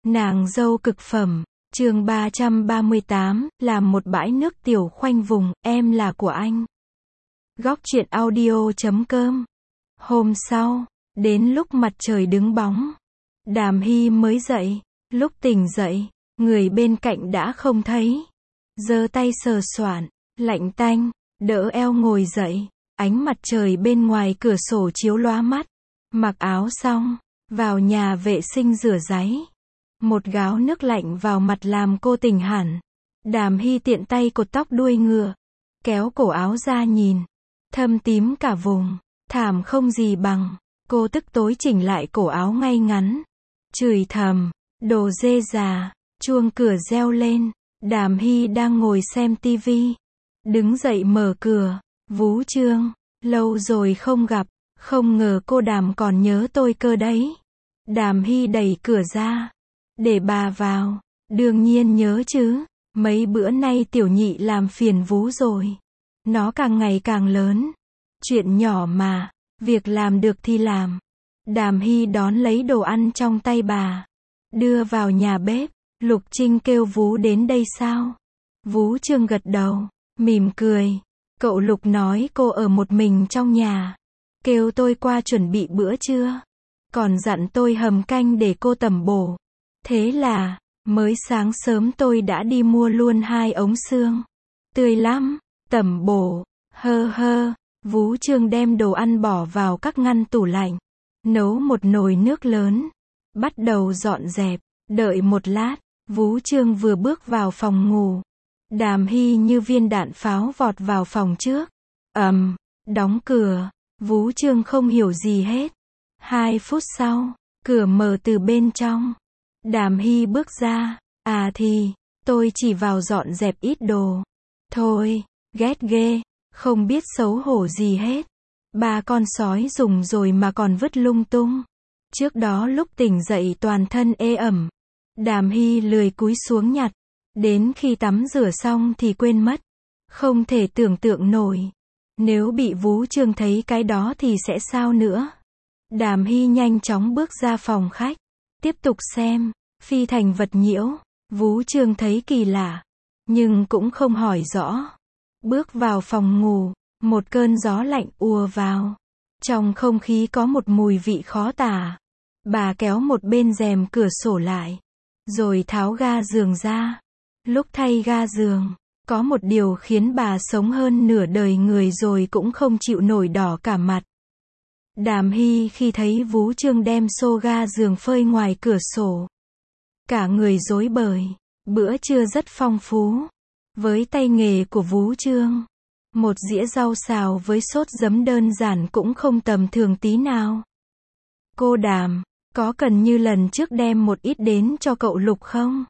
Nàng dâu cực phẩm, chương 338, làm một bãi nước tiểu khoanh vùng, em là của anh. Góc truyện audio.com. Hôm sau, đến lúc mặt trời đứng bóng, Đàm Hy mới dậy. Lúc tỉnh dậy, người bên cạnh đã không thấy. Giơ tay sờ soạn, lạnh tanh, đỡ eo ngồi dậy. Ánh mặt trời bên ngoài cửa sổ chiếu lóa mắt. Mặc áo xong, vào nhà vệ sinh rửa ráy. Một gáo nước lạnh vào mặt làm cô tỉnh hẳn. Đàm Hy tiện tay cột tóc đuôi ngựa, kéo cổ áo ra nhìn. Thâm tím cả vùng, thảm không gì bằng. Cô tức tối chỉnh lại cổ áo ngay ngắn. Chửi thầm, đồ dê già. Chuông cửa reo lên. Đàm Hy đang ngồi xem tivi. Đứng dậy mở cửa. Vú Trương, lâu rồi không gặp. Không ngờ cô Đàm còn nhớ tôi cơ đấy. Đàm Hy đẩy cửa ra. Để bà vào. Đương nhiên nhớ chứ. Mấy bữa nay tiểu nhị làm phiền vú rồi. Nó càng ngày càng lớn. Chuyện nhỏ mà. Việc làm được thì làm. Đàm Hy đón lấy đồ ăn trong tay bà. Đưa vào nhà bếp. Lục Trinh kêu vú đến đây sao? Vú Trương gật đầu. Mỉm cười. Cậu Lục nói cô ở một mình trong nhà. Kêu tôi qua chuẩn bị bữa trưa. Còn dặn tôi hầm canh để cô tẩm bổ. Thế là, mới sáng sớm tôi đã đi mua luôn 2 ống xương. Tươi lắm, tẩm bổ, hơ hơ. Vú Trương đem đồ ăn bỏ vào các ngăn tủ lạnh. Nấu một nồi nước lớn. Bắt đầu dọn dẹp, đợi một lát, Vú Trương vừa bước vào phòng ngủ. Đàm Hy như viên đạn pháo vọt vào phòng trước. Đóng cửa. Vú Trương không hiểu gì hết. 2 phút sau, cửa mở từ bên trong. Đàm Hy bước ra. À thì, tôi chỉ vào dọn dẹp ít đồ. Thôi, ghét ghê, không biết xấu hổ gì hết. 3 con sói dùng rồi mà còn vứt lung tung. Trước đó lúc tỉnh dậy toàn thân ê ẩm. Đàm Hy lười cúi xuống nhặt. Đến khi tắm rửa xong thì quên mất. Không thể tưởng tượng nổi. Nếu bị Vú Trương thấy cái đó thì sẽ sao nữa. Đàm Hy nhanh chóng bước ra phòng khách. Tiếp tục xem. Phi thành vật nhiễu. Vú Trương thấy kỳ lạ. Nhưng cũng không hỏi rõ. Bước vào phòng ngủ. Một cơn gió lạnh ùa vào. Trong không khí có một mùi vị khó tả. Bà kéo một bên rèm cửa sổ lại. Rồi tháo ga giường ra. Lúc thay ga giường, có một điều khiến bà sống hơn nửa đời người rồi cũng không chịu nổi đỏ cả mặt. Đàm Hy khi thấy Vú Trương đem xô ga giường phơi ngoài cửa sổ. Cả người rối bời. Bữa trưa rất phong phú. Với tay nghề của Vú Trương, một dĩa rau xào với sốt giấm đơn giản cũng không tầm thường tí nào. Cô Đàm, có cần như lần trước đem một ít đến cho cậu Lục không?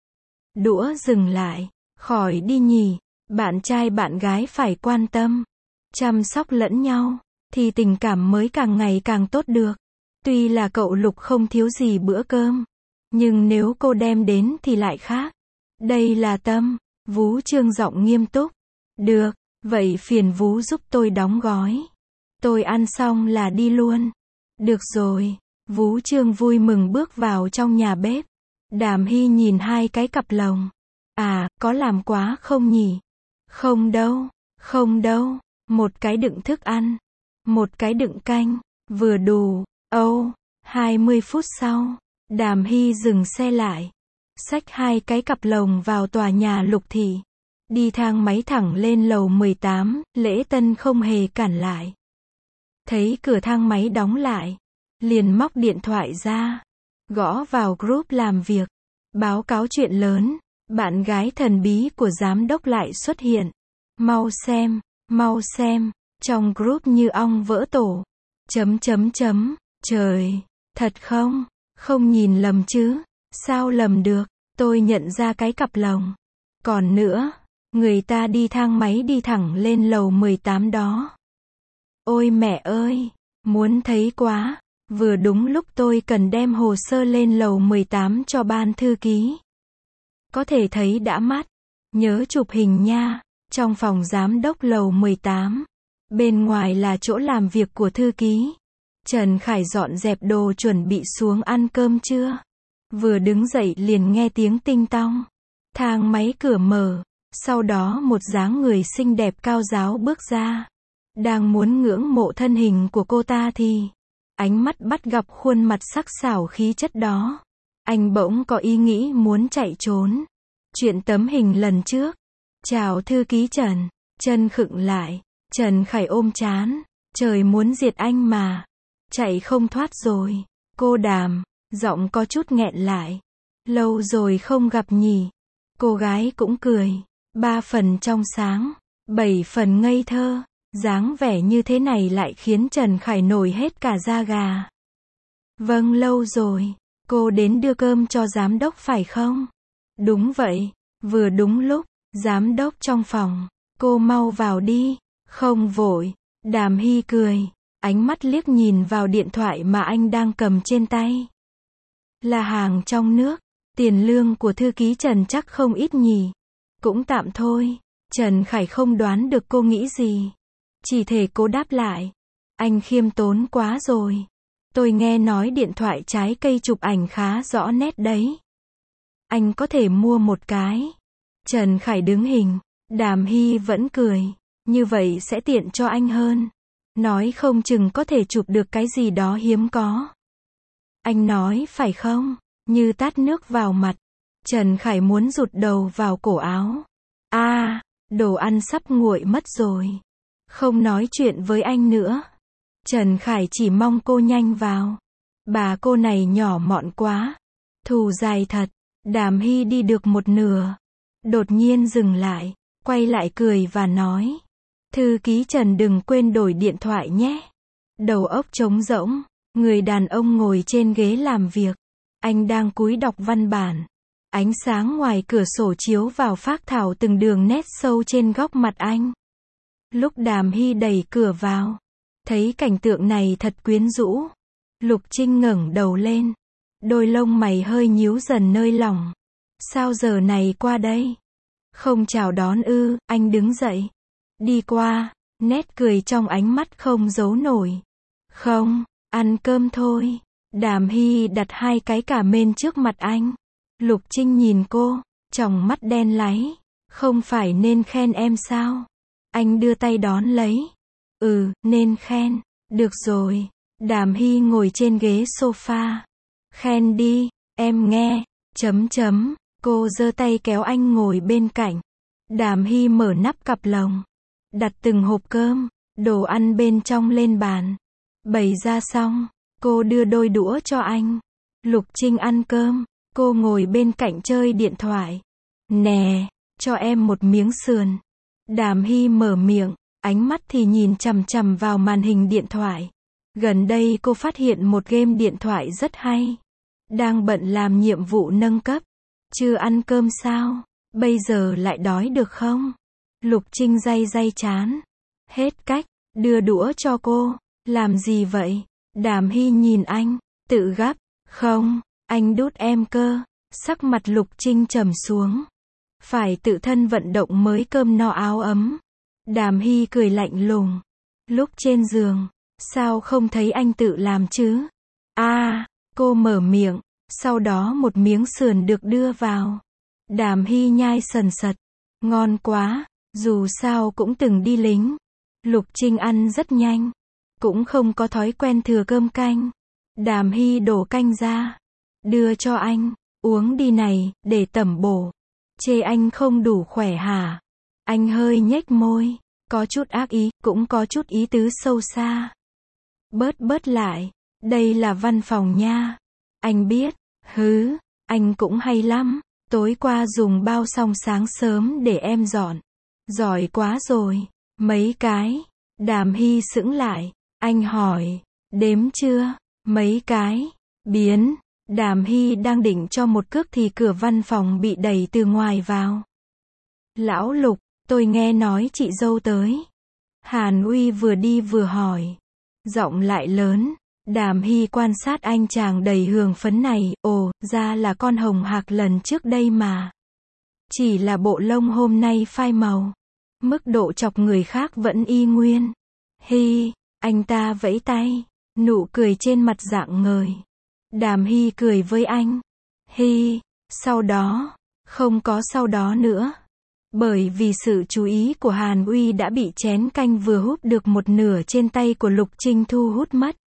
Đũa dừng lại. Khỏi đi nhỉ. Bạn trai bạn gái phải quan tâm, chăm sóc lẫn nhau, thì tình cảm mới càng ngày càng tốt được. Tuy là cậu Lục không thiếu gì bữa cơm, nhưng nếu cô đem đến thì lại khác. Đây là tâm. Vú Trương giọng nghiêm túc. Được, vậy phiền Vú giúp tôi đóng gói. Tôi ăn xong là đi luôn. Được rồi. Vú Trương vui mừng bước vào trong nhà bếp. Đàm Hy nhìn 2 cái cặp lồng. À, có làm quá không nhỉ? Không đâu, không đâu. Một cái đựng thức ăn. Một cái đựng canh. Vừa đủ. 20 phút sau, Đàm Hy dừng xe lại. Xách 2 cái cặp lồng vào tòa nhà Lục Thị. Đi thang máy thẳng lên lầu 18, Lễ Tân không hề cản lại. Thấy cửa thang máy đóng lại. Liền móc điện thoại ra. Gõ vào group làm việc. Báo cáo chuyện lớn. Bạn gái thần bí của giám đốc lại xuất hiện. Mau xem. Trong group như ong vỡ tổ. Trời, thật không? Không nhìn lầm chứ? Sao lầm được? Tôi nhận ra cái cặp lồng. Còn nữa, người ta đi thang máy đi thẳng lên lầu 18 đó. Ôi mẹ ơi, muốn thấy quá. Vừa đúng lúc tôi cần đem hồ sơ lên lầu 18 cho ban thư ký. Có thể thấy đã mắt. Nhớ chụp hình nha. Trong phòng giám đốc lầu 18. Bên ngoài là chỗ làm việc của thư ký. Trần Khải dọn dẹp đồ chuẩn bị xuống ăn cơm trưa. Vừa đứng dậy liền nghe tiếng tinh tong. Thang máy cửa mở. Sau đó một dáng người xinh đẹp cao ráo bước ra. Đang muốn ngưỡng mộ thân hình của cô ta thì ánh mắt bắt gặp khuôn mặt sắc sảo khí chất đó. Anh bỗng có ý nghĩ muốn chạy trốn. Chuyện tấm hình lần trước. Chào thư ký Trần. Chân khựng lại. Trần Khải ôm trán. Trời muốn diệt anh mà. Chạy không thoát rồi. Cô Đàm. Giọng có chút nghẹn lại. Lâu rồi không gặp nhỉ. Cô gái cũng cười. 3 phần trong sáng. 7 phần ngây thơ. Dáng vẻ như thế này lại khiến Trần Khải nổi hết cả da gà. Vâng, lâu rồi. Cô đến đưa cơm cho giám đốc phải không? Đúng vậy. Vừa đúng lúc. Giám đốc trong phòng. Cô mau vào đi. Không vội. Đàm Hy cười. Ánh mắt liếc nhìn vào điện thoại mà anh đang cầm trên tay. Là hàng trong nước. Tiền lương của thư ký Trần chắc không ít nhỉ. Cũng tạm thôi. Trần Khải không đoán được cô nghĩ gì. Chỉ thể cố đáp lại. Anh khiêm tốn quá rồi. Tôi nghe nói điện thoại trái cây chụp ảnh khá rõ nét đấy. Anh có thể mua một cái. Trần Khải đứng hình. Đàm Hy vẫn cười. Như vậy sẽ tiện cho anh hơn. Nói không chừng có thể chụp được cái gì đó hiếm có. Anh nói phải không? Như tát nước vào mặt. Trần Khải muốn rụt đầu vào cổ áo. Đồ ăn sắp nguội mất rồi. Không nói chuyện với anh nữa. Trần Khải chỉ mong cô nhanh vào. Bà cô này nhỏ mọn quá. Thù dài thật. Đàm Hy đi được một nửa. Đột nhiên dừng lại. Quay lại cười và nói. Thư ký Trần đừng quên đổi điện thoại nhé. Đầu óc trống rỗng. Người đàn ông ngồi trên ghế làm việc. Anh đang cúi đọc văn bản. Ánh sáng ngoài cửa sổ chiếu vào phác thảo từng đường nét sâu trên góc mặt anh. Lúc Đàm Hy đẩy cửa vào. Thấy cảnh tượng này thật quyến rũ. Lục Trinh ngẩng đầu lên. Đôi lông mày hơi nhíu dần nơi lòng. Sao giờ này qua đây? Không chào đón ư? Anh đứng dậy. Đi qua. Nét cười trong ánh mắt không giấu nổi. Không, ăn cơm thôi. Đàm Hy đặt 2 cái cà mên trước mặt anh. Lục Trinh nhìn cô. Tròng mắt đen láy. Không phải nên khen em sao? Anh đưa tay đón lấy. Nên khen. Được rồi. Đàm Hy ngồi trên ghế sofa. Khen đi, em nghe. Cô giơ tay kéo anh ngồi bên cạnh. Đàm Hy mở nắp cặp lồng. Đặt từng hộp cơm, đồ ăn bên trong lên bàn. Bày ra xong, cô đưa đôi đũa cho anh. Lục Trinh ăn cơm, cô ngồi bên cạnh chơi điện thoại. Nè, cho em một miếng sườn. Đàm Hy mở miệng, ánh mắt thì nhìn chằm chằm vào màn hình điện thoại. Gần đây cô phát hiện một game điện thoại rất hay. Đang bận làm nhiệm vụ nâng cấp. Chưa ăn cơm sao? Bây giờ lại đói được không? Lục Trinh day trán. Hết cách, đưa đũa cho cô. Làm gì vậy? Đàm Hy nhìn anh, tự gắp. Không, anh đút em cơ. Sắc mặt Lục Trinh trầm xuống. Phải tự thân vận động mới cơm no áo ấm. Đàm Hy cười lạnh lùng. Lúc trên giường, sao không thấy anh tự làm chứ? Cô mở miệng. Sau đó một miếng sườn được đưa vào. Đàm Hy nhai sần sật. Ngon quá, dù sao cũng từng đi lính. Lục Trinh ăn rất nhanh. Cũng không có thói quen thừa cơm canh. Đàm Hy đổ canh ra. Đưa cho anh, uống đi này, để tẩm bổ. Chê anh không đủ khỏe hả? Anh hơi nhếch môi. Có chút ác ý, cũng có chút ý tứ sâu xa. Bớt lại. Đây là văn phòng nha. Anh biết. Anh cũng hay lắm. Tối qua dùng bao xong sáng sớm để em dọn. Giỏi quá rồi. Mấy cái. Đàm Hy sững lại. Anh hỏi. Đếm chưa? Mấy cái. Biến. Đàm Hy đang định cho một cước thì cửa văn phòng bị đẩy từ ngoài vào. Lão Lục, tôi nghe nói chị dâu tới. Hàn Uy vừa đi vừa hỏi. Giọng lại lớn. Đàm Hy quan sát anh chàng đầy hương phấn này. Ồ, ra là con hồng hạc lần trước đây mà. Chỉ là bộ lông hôm nay phai màu. Mức độ chọc người khác vẫn y nguyên. Hi, anh ta vẫy tay. Nụ cười trên mặt rạng ngời. Đàm Hy cười với anh. Hi, sau đó, không có sau đó nữa. Bởi vì sự chú ý của Hàn Uy đã bị chén canh vừa húp được một nửa trên tay của Lục Trinh thu hút mất.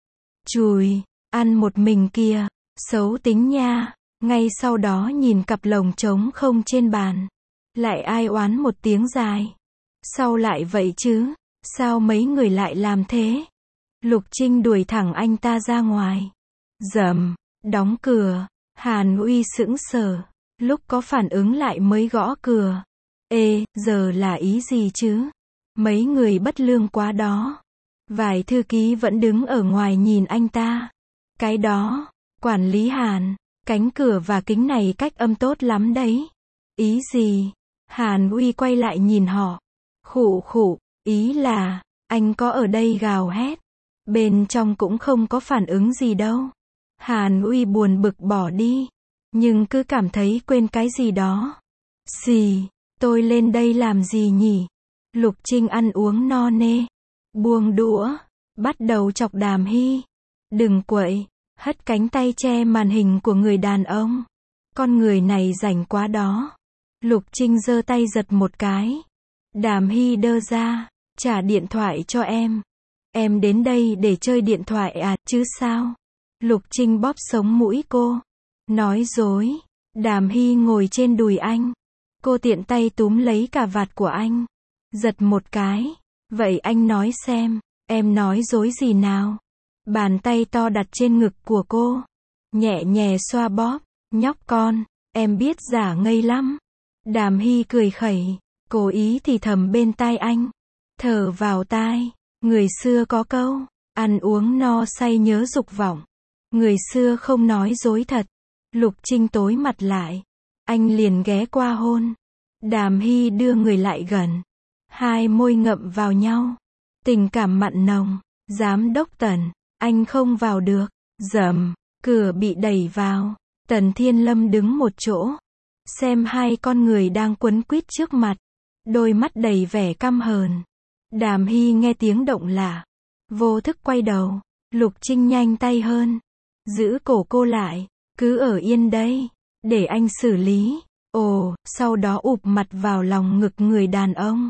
Chùi, ăn một mình kìa, xấu tính nha. Ngay sau đó nhìn cặp lồng trống không trên bàn. Lại ai oán một tiếng dài. Sao lại vậy chứ? Sao mấy người lại làm thế? Lục Trinh đuổi thẳng anh ta ra ngoài. Rầm, đóng cửa. Hàn Uy sững sờ. Lúc có phản ứng lại mới gõ cửa. Ê, giờ là ý gì chứ? Mấy người bất lương quá đó. Vài thư ký vẫn đứng ở ngoài nhìn anh ta. Cái đó, quản lý Hàn, cánh cửa và kính này cách âm tốt lắm đấy. Ý gì? Hàn Uy quay lại nhìn họ. Khụ khụ, ý là, anh có ở đây gào hét. Bên trong cũng không có phản ứng gì đâu. Hàn Uy buồn bực bỏ đi. Nhưng cứ cảm thấy quên cái gì đó. Xì, tôi lên đây làm gì nhỉ? Lục Trinh ăn uống no nê. Buông đũa. Bắt đầu chọc Đàm Hy. Đừng quậy. Hất cánh tay che màn hình của người đàn ông. Con người này rảnh quá đó. Lục Trinh giơ tay giật một cái. Đàm Hy đơ ra. Trả điện thoại cho em. Em đến đây để chơi điện thoại à, chứ sao? Lục Trinh bóp sống mũi cô. Nói dối. Đàm Hy ngồi trên đùi anh. Cô tiện tay túm lấy cà vạt của anh. Giật một cái. Vậy anh nói xem, em nói dối gì nào? Bàn tay to đặt trên ngực của cô. Nhẹ nhẹ xoa bóp. Nhóc con, em biết giả ngây lắm. Đàm Hy cười khẩy. Cố ý thì thầm bên tai anh. Thở vào tai. Người xưa có câu. Ăn uống no say nhớ dục vọng. Người xưa không nói dối thật. Lục Trinh tối mặt lại. Anh liền ghé qua hôn. Đàm Hy đưa người lại gần. Hai môi ngậm vào nhau. Tình cảm mặn nồng. Giám đốc Tần, anh không vào được. Rầm, cửa bị đẩy vào. Tần Thiên Lâm đứng một chỗ. Xem hai con người đang quấn quýt trước mặt. Đôi mắt đầy vẻ căm hờn. Đàm Hy nghe tiếng động lạ. Vô thức quay đầu. Lục Trinh nhanh tay hơn. Giữ cổ cô lại. Cứ ở yên đây. Để anh xử lý. Ồ, sau đó ụp mặt vào lòng ngực người đàn ông.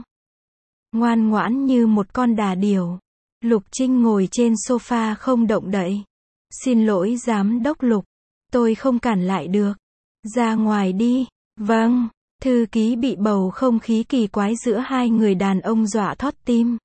Ngoan ngoãn như một con đà điểu. Lục Trinh ngồi trên sofa không động đậy. Xin lỗi giám đốc Lục. Tôi không cản lại được. Ra ngoài đi. Vâng. Thư ký bị bầu không khí kỳ quái giữa hai người đàn ông dọa thót tim.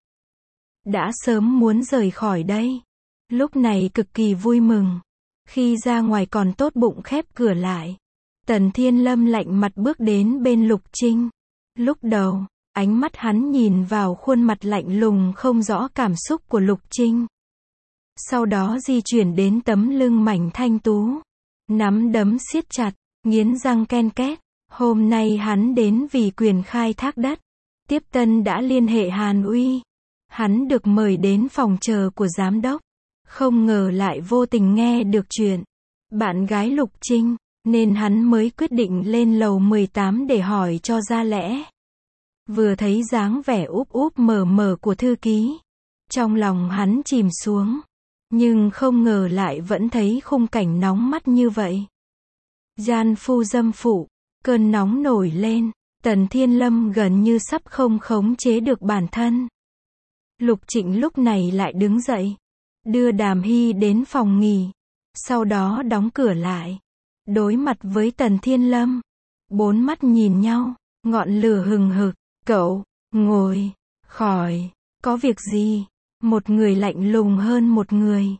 Đã sớm muốn rời khỏi đây. Lúc này cực kỳ vui mừng. Khi ra ngoài còn tốt bụng khép cửa lại. Tần Thiên Lâm lạnh mặt bước đến bên Lục Trinh. Lúc đầu, ánh mắt hắn nhìn vào khuôn mặt lạnh lùng không rõ cảm xúc của Lục Trinh. Sau đó di chuyển đến tấm lưng mảnh thanh tú. Nắm đấm siết chặt, nghiến răng ken két. Hôm nay hắn đến vì quyền khai thác đất. Tiếp tân đã liên hệ Hàn Uy. Hắn được mời đến phòng chờ của giám đốc. Không ngờ lại vô tình nghe được chuyện bạn gái Lục Trinh, nên hắn mới quyết định lên lầu 18 để hỏi cho ra lẽ. Vừa thấy dáng vẻ úp úp mở mở của thư ký, trong lòng hắn chìm xuống, nhưng không ngờ lại vẫn thấy khung cảnh nóng mắt như vậy. Gian phu dâm phụ, cơn nóng nổi lên, Tần Thiên Lâm gần như sắp không khống chế được bản thân. Lục Trịnh lúc này lại đứng dậy, đưa Đàm Hy đến phòng nghỉ, sau đó đóng cửa lại. Đối mặt với Tần Thiên Lâm, bốn mắt nhìn nhau, ngọn lửa hừng hực. Cậu, ngồi, khỏi, có việc gì? Một người lạnh lùng hơn một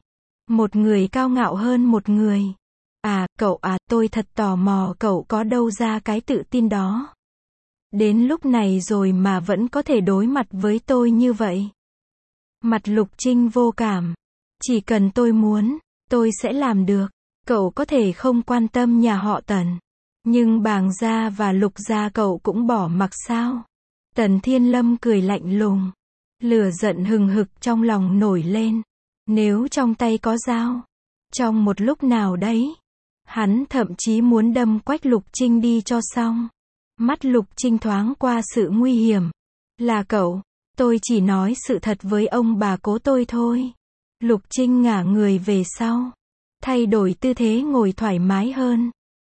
người cao ngạo hơn một người. À, cậu à, tôi thật tò mò cậu có đâu ra cái tự tin đó. Đến lúc này rồi mà vẫn có thể đối mặt với tôi như vậy. Mặt Lục Trinh vô cảm. Chỉ cần tôi muốn, tôi sẽ làm được. Cậu có thể không quan tâm nhà họ Tần. Nhưng Bàng gia và Lục gia cậu cũng bỏ mặc sao? Tần Thiên Lâm cười lạnh lùng. Lửa giận hừng hực trong lòng nổi lên. Nếu trong tay có dao, trong một lúc nào đấy, hắn thậm chí muốn đâm quách Lục Trinh đi cho xong. Mắt Lục Trinh thoáng qua sự nguy hiểm. Là cậu, tôi chỉ nói sự thật với ông bà cố tôi thôi. Lục Trinh ngả người về sau, thay đổi tư thế ngồi thoải mái hơn.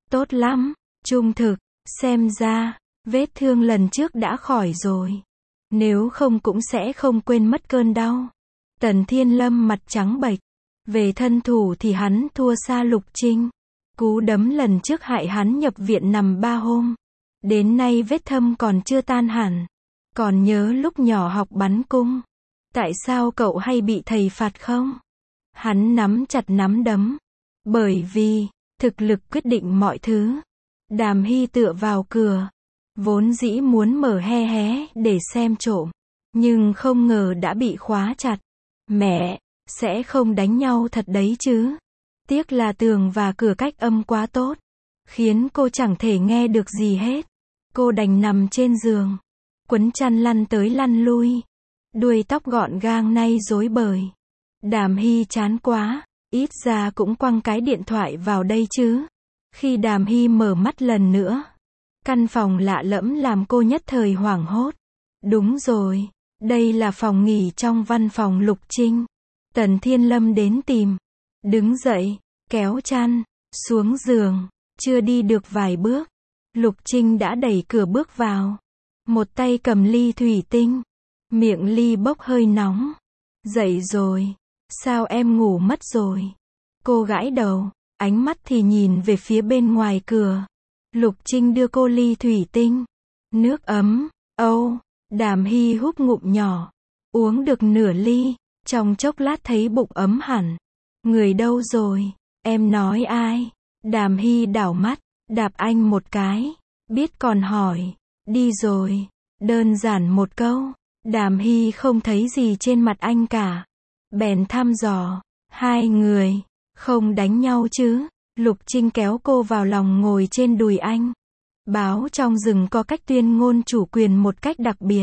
Tốt lắm, trung thực, xem ra, vết thương lần trước đã khỏi rồi. Nếu không cũng sẽ không quên mất cơn đau. Tần Thiên Lâm mặt trắng bệch. Về thân thủ thì hắn thua xa Lục Trinh. Cú đấm lần trước hại hắn nhập viện nằm 3 hôm. Đến nay vết thâm còn chưa tan hẳn. Còn nhớ lúc nhỏ học bắn cung. Tại sao cậu hay bị thầy phạt không? Hắn nắm chặt nắm đấm. Bởi vì, thực lực quyết định mọi thứ. Đàm Hy tựa vào cửa. Vốn dĩ muốn mở hé hé để xem trộm. Nhưng không ngờ đã bị khóa chặt. Mẹ, sẽ không đánh nhau thật đấy chứ. Tiếc là tường và cửa cách âm quá tốt. Khiến cô chẳng thể nghe được gì hết. Cô đành nằm trên giường. Quấn chăn lăn tới lăn lui. Đuôi tóc gọn gàng nay rối bời. Đàm Hy chán quá. Ít ra cũng quăng cái điện thoại vào đây chứ. Khi Đàm Hy mở mắt lần nữa. Căn phòng lạ lẫm làm cô nhất thời hoảng hốt. Đúng rồi. Đây là phòng nghỉ trong văn phòng Lục Trinh. Tần Thiên Lâm đến tìm. Đứng dậy, kéo chăn, xuống giường. Chưa đi được vài bước. Lục Trinh đã đẩy cửa bước vào. Một tay cầm ly thủy tinh. Miệng ly bốc hơi nóng. Dậy rồi. Sao em ngủ mất rồi? Cô gãi đầu. Ánh mắt thì nhìn về phía bên ngoài cửa. Lục Trinh đưa cô ly thủy tinh. Nước ấm. Âu. Đàm Hy húp ngụm nhỏ. Uống được nửa ly. Trong chốc lát thấy bụng ấm hẳn. Người đâu rồi? Em nói ai? Đàm Hy đảo mắt. Đạp anh một cái. Biết còn hỏi. Đi rồi. Đơn giản một câu. Đàm Hy không thấy gì trên mặt anh cả. Bèn thăm dò. Hai người. Không đánh nhau chứ? Lục Trinh kéo cô vào lòng ngồi trên đùi anh. Báo trong rừng có cách tuyên ngôn chủ quyền một cách đặc biệt.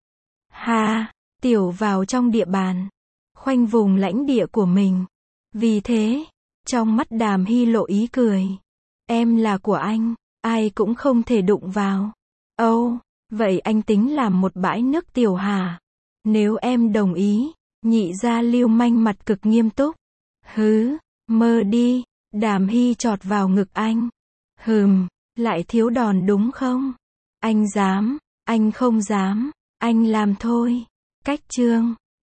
Ha, tiểu vào trong địa bàn. Khoanh vùng lãnh địa của mình. Vì thế, trong mắt Đàm Hy lộ ý cười. Em là của anh, ai cũng không thể đụng vào. Âu, vậy anh tính làm một bãi nước tiểu hả? Nếu em đồng ý, nhị gia lưu manh mặt cực nghiêm túc. Hứ, mơ đi. Đàm Hy chọt vào ngực anh. Lại thiếu đòn đúng không? Anh dám, anh không dám, anh làm thôi. Cách chương